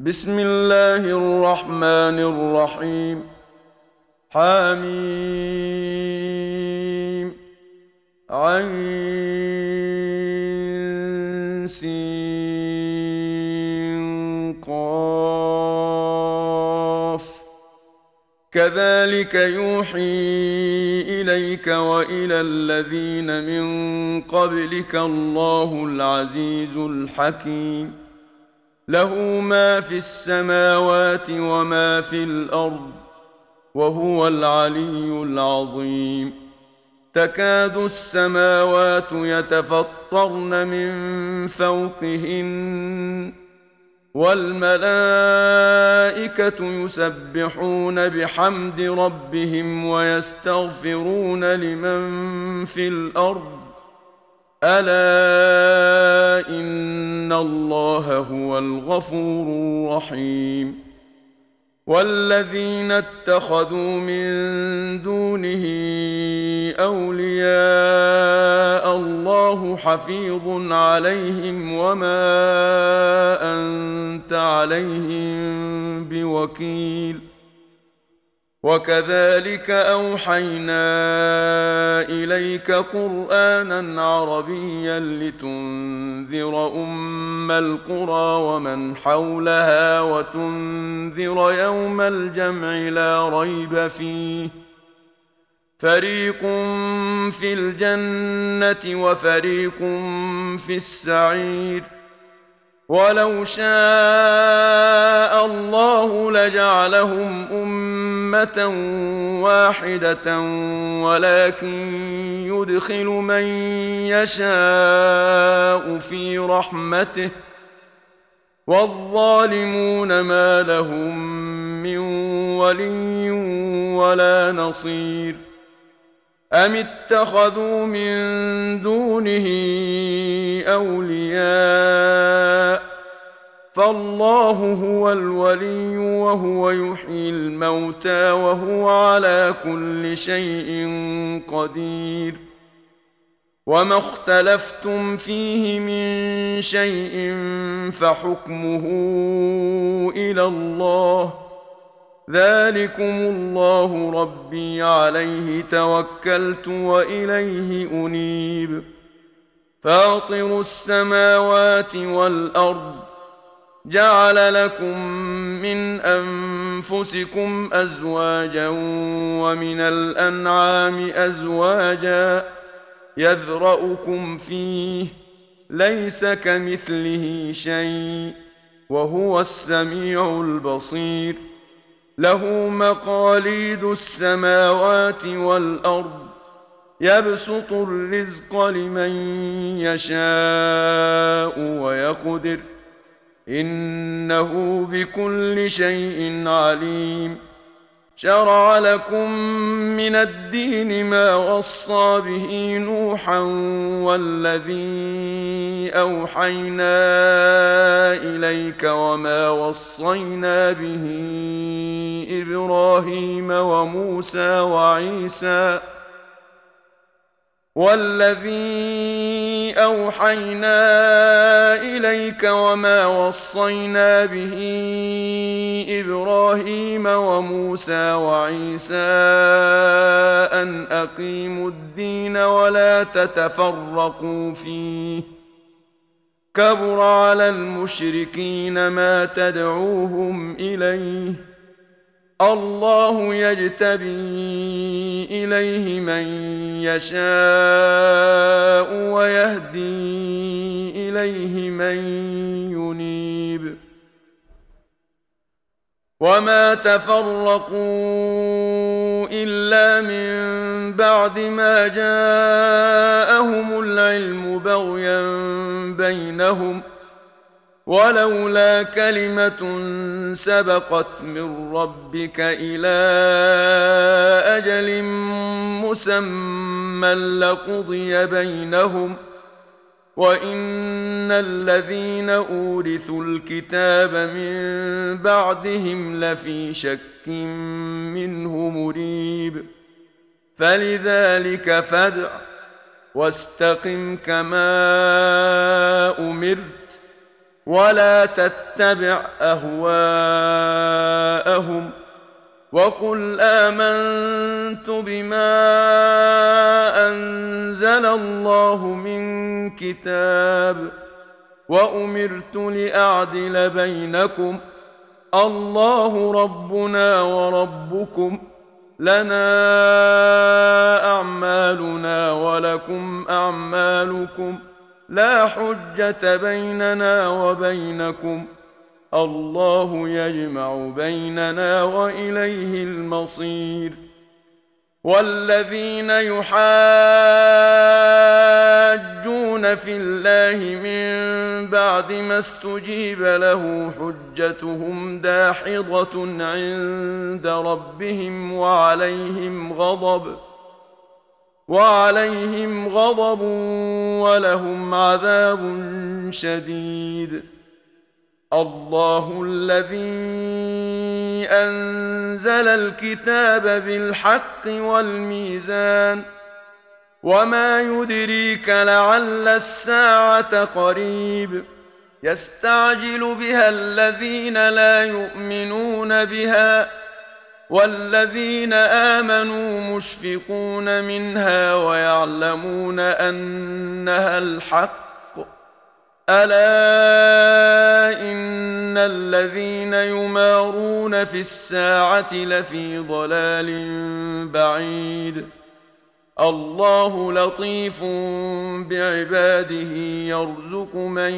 بسم الله الرحمن الرحيم. حميم عين سين قاف. كذلك يوحي إليك وإلى الذين من قبلك الله العزيز الحكيم. له ما في السماوات وما في الأرض وهو العلي العظيم. تكاد السماوات يتفطرن من فوقهن والملائكة يسبحون بحمد ربهم ويستغفرون لمن في الأرض ألا إن الله هو الغفور الرحيم. والذين اتخذوا من دونه أولياء الله حفيظ عليهم وما أنت عليهم بوكيل. وكذلك أوحينا إليك قرآنا عربيا لتنذر أم القرى ومن حولها وتنذر يوم الجمع لا ريب فيه. فريق في الجنة وفريق في السعير. ولو شاء الله لجعلهم أمة واحدة ولكن يدخل من يشاء في رحمته والظالمون ما لهم من ولي ولا نصير. أم اتخذوا من دونه أولياء فالله هو الولي وهو يحيي الموتى وهو على كل شيء قدير. وما اختلفتم فيه من شيء فحكمه إلى الله. ذلكم الله ربي عليه توكلت وإليه أنيب. فاطر السماوات والأرض جعل لكم من أنفسكم أزواجا ومن الأنعام أزواجا يذرأكم فيه ليس كمثله شيء وهو السميع البصير. له مقاليد السماوات والأرض يبسط الرزق لمن يشاء ويقدر إنه بكل شيء عليم. شرع لكم من الدين ما وصى به نوحا والذي أوحينا إليك وما وصينا به إبراهيم وموسى وعيسى والذي أوحينا إليك وما وصينا به إبراهيم وموسى وعيسى أن أقيموا الدين ولا تتفرقوا فيه. كبر على المشركين ما تدعوهم إليه. الله يجتبي إليه من يشاء ويهدي إليه من ينيب. وما تفرقوا إلا من بعد ما جاءهم العلم بغيا بينهم ولولا كلمة سبقت من ربك إلى أجل مسمى لقضي بينهم وإن الذين أورثوا الكتاب من بعدهم لفي شك منه مريب. فلذلك فادع واستقم كما أمرت ولا تتبع أهواءهم وقل آمنت بما أنزل الله من كتاب وأمرت لأعدل بينكم الله ربنا وربكم لنا أعمالنا ولكم أعمالكم لا حجة بيننا وبينكم الله يجمع بيننا وإليه المصير. والذين يحاجون في الله من بعد ما استجيب له حجتهم داحضة عند ربهم وعليهم غضب ولهم عذاب شديد. الله الذي أنزل الكتاب بالحق والميزان وما يدريك لعل الساعة قريب يستعجل بها الذين لا يؤمنون بها والذين آمنوا مشفقون منها ويعلمون أنها الحق ألا إن الذين يمارون في الساعة لفي ضلال بعيد. الله لطيف بعباده يرزق من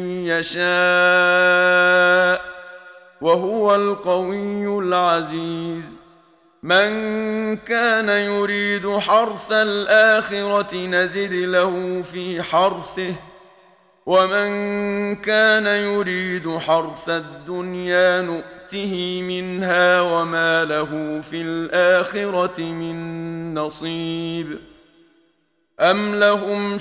يشاء وهو القوي العزيز. من كان يريد حرث الآخرة نزد له في حرثه ومن كان يريد حرث الدنيا نؤته منها وما له في الآخرة من نصيب. أم لهم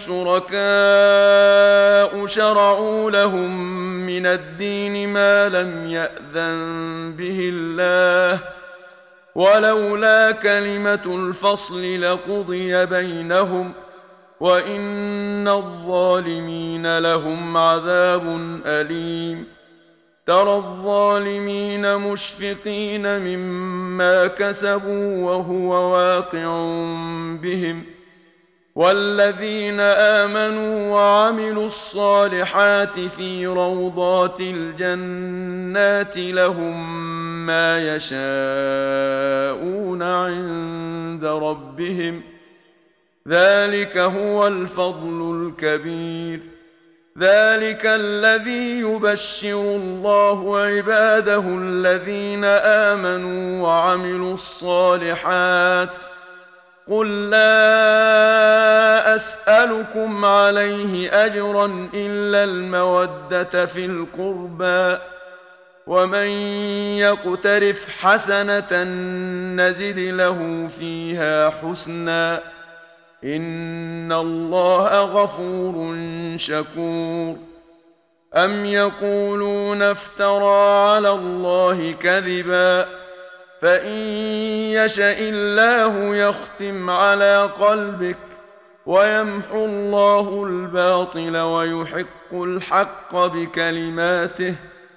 شركاء شرعوا لهم من الدين ما لم يأذن به الله ولولا كلمة الفصل لقضي بينهم وإن الظالمين لهم عذاب أليم. ترى الظالمين مشفقين مما كسبوا وهو واقع بهم والذين آمنوا وعملوا الصالحات في روضات الجنات لهم ما يشاءون عند ربهم ذلك هو الفضل الكبير. ذلك الذي يبشر الله عباده الذين آمنوا وعملوا الصالحات قل لا أسألكم عليه أجرا إلا المودة في القربى ومن يقترف حسنة نزد له فيها حسنا إن الله غفور شكور. أم يقولون افترى على الله كذبا فإن يشأ الله يختم على قلبك ويمحو الله الباطل ويحق الحق بكلماته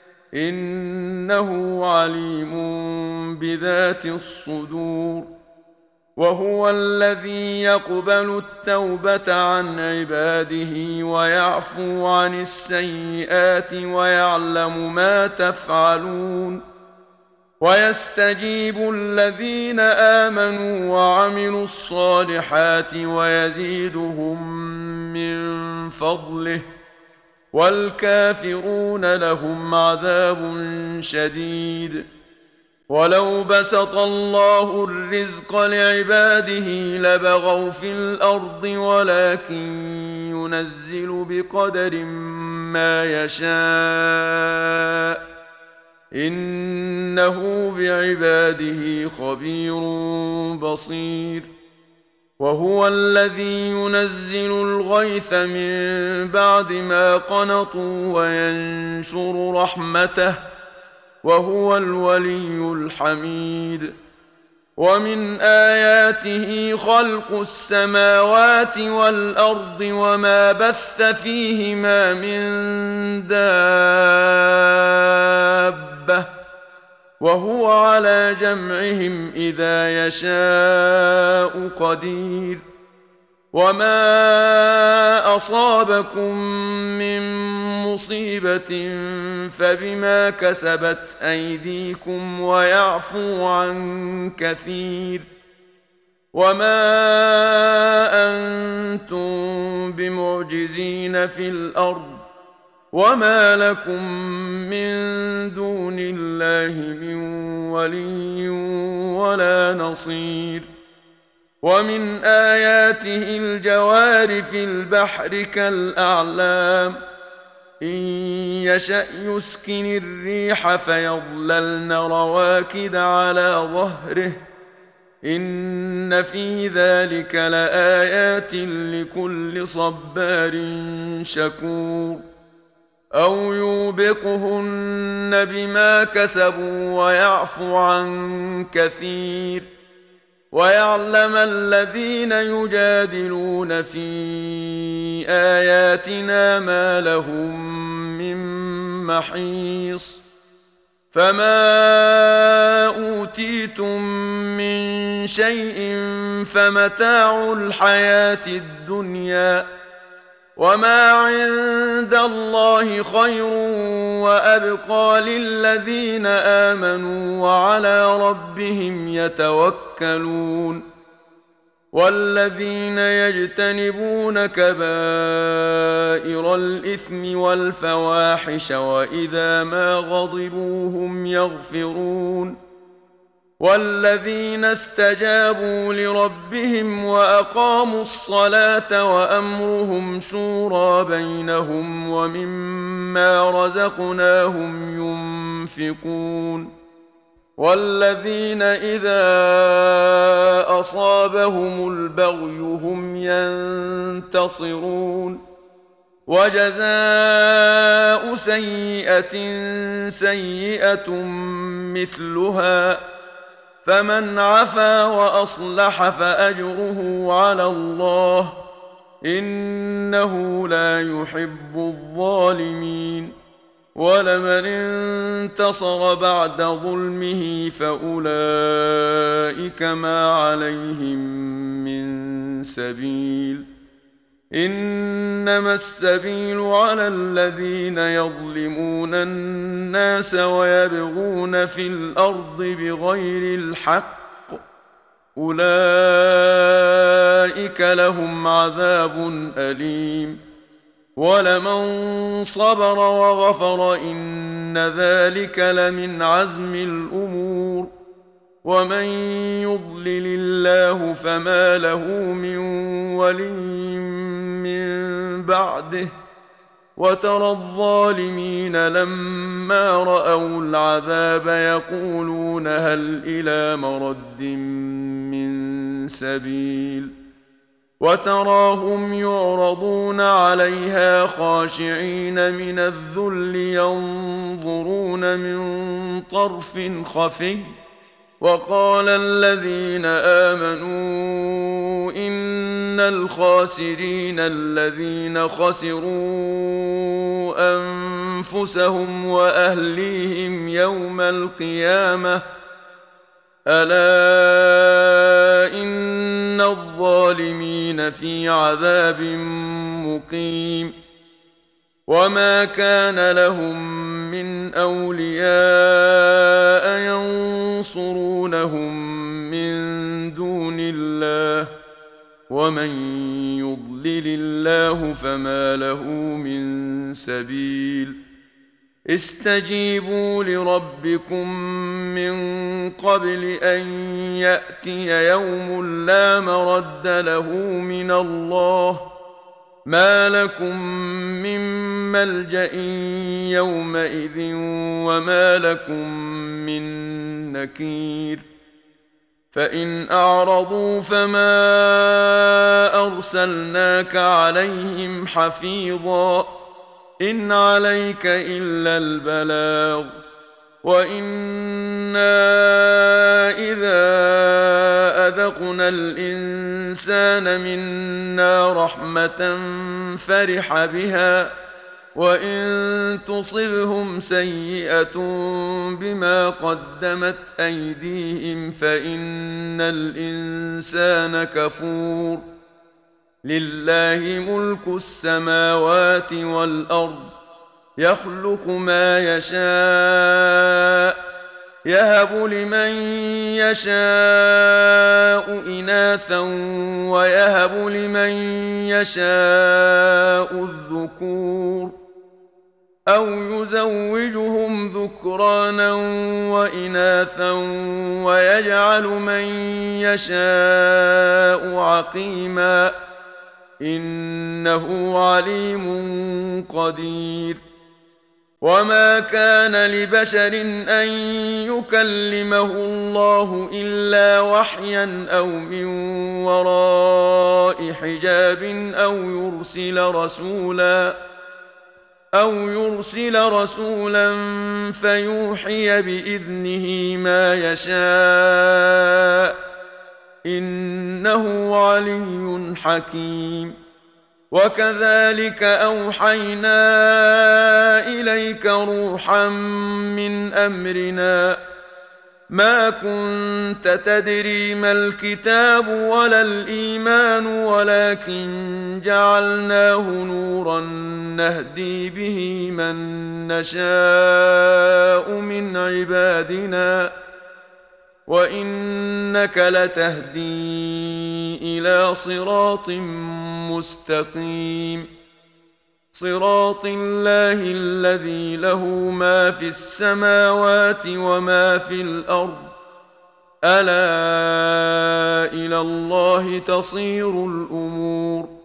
إنه عليم بذات الصدور. وهو الذي يقبل التوبة عن عباده ويعفو عن السيئات ويعلم ما تفعلون ويستجيب الذين آمنوا وعملوا الصالحات ويزيدهم من فضله والكافرون لهم عذاب شديد. ولو بسط الله الرزق لعباده لبغوا في الأرض ولكن ينزل بقدر ما يشاء إنه بعباده خبير بصير. وهو الذي ينزل الغيث من بعد ما قنطوا وينشر رحمته وهو الولي الحميد. ومن آياته خلق السماوات والأرض وما بث فيهما من دابة وهو على جمعهم إذا يشاء قدير وما أصابكم من مصيبة فبما كسبت أيديكم ويعفو عن كثير وما أنتم بمعجزين في الأرض وما لكم من دون الله من ولي ولا نصير ومن آياته الجوار في البحر كالأعلام إن يشأ يسكن الريح فيظللن رواكد على ظهره إن في ذلك لآيات لكل صبار شكور أو يوبقهن بما كسبوا ويعفو عن كثير ويعلم الذين يجادلون في آياتنا ما لهم من محيص فما أوتيتم من شيء فمتاع الحياة الدنيا وما عند الله خير وأبقى للذين آمنوا وعلى ربهم يتوكلون والذين يجتنبون كبائر الإثم والفواحش وإذا ما غضبوا هم يغفرون والذين استجابوا لربهم وأقاموا الصلاة وأمرهم شورى بينهم ومما رزقناهم ينفقون والذين إذا أصابهم البغي هم ينتصرون وجزاء سيئة سيئة مثلها فمن عفا وأصلح فأجره على الله إنه لا يحب الظالمين ولمن انتصر بعد ظلمه فأولئك ما عليهم من سبيل إنما السبيل على الذين يظلمون الناس ويبغون في الأرض بغير الحق أولئك لهم عذاب أليم ولمن صبر وغفر إن ذلك لمن عزم الأمور ومن يضلل الله فما له من ولي من بعده وترى الظالمين لما رأوا العذاب يقولون هل إلى مرد من سبيل وتراهم يعرضون عليها خاشعين من الذل ينظرون من طرف خفي وقال الذين آمنوا إن الخاسرين الذين خسروا أنفسهم وأهليهم يوم القيامة ألا إن الظالمين في عذاب مقيم وما كان لهم من أولياء ينصرونهم من دون الله ومن يضلل الله فما له من سبيل استجيبوا لربكم من قبل أن يأتي يوم لا مرد له من الله ما لكم من ملجأ يومئذ وما لكم من نكير فإن أعرضوا فما أرسلناك عليهم حفيظا إن عليك إلا البلاغ وإنا إذا الإنسان منا رحمة فرح بها، وإن تصبهم سيئة بما قدمت أيديهم فإن الإنسان كفور. لله ملك السماوات والأرض يخلق ما يشاء، يهب لمن يشاء إناثا ويهب لمن يشاء الذكور، أو يزوجهم ذكرانا وإناثا ويجعل من يشاء عقيما، إنه عليم قدير. وما كان لبشر أن يكلمه الله إلا وحيا أو من وراء حجاب أو يرسل رسولا فيوحي بإذنه ما يشاء، إنه علي حكيم. وكذلك أوحينا إليك روحا من أمرنا، ما كنت تدري ما الكتاب ولا الإيمان ولكن جعلناه نورا نهدي به من نشاء من عبادنا، وإنك لتهدي إلى صراط مستقيم، صراط الله الذي له ما في السماوات وما في الأرض، ألا إلى الله تصير الأمور.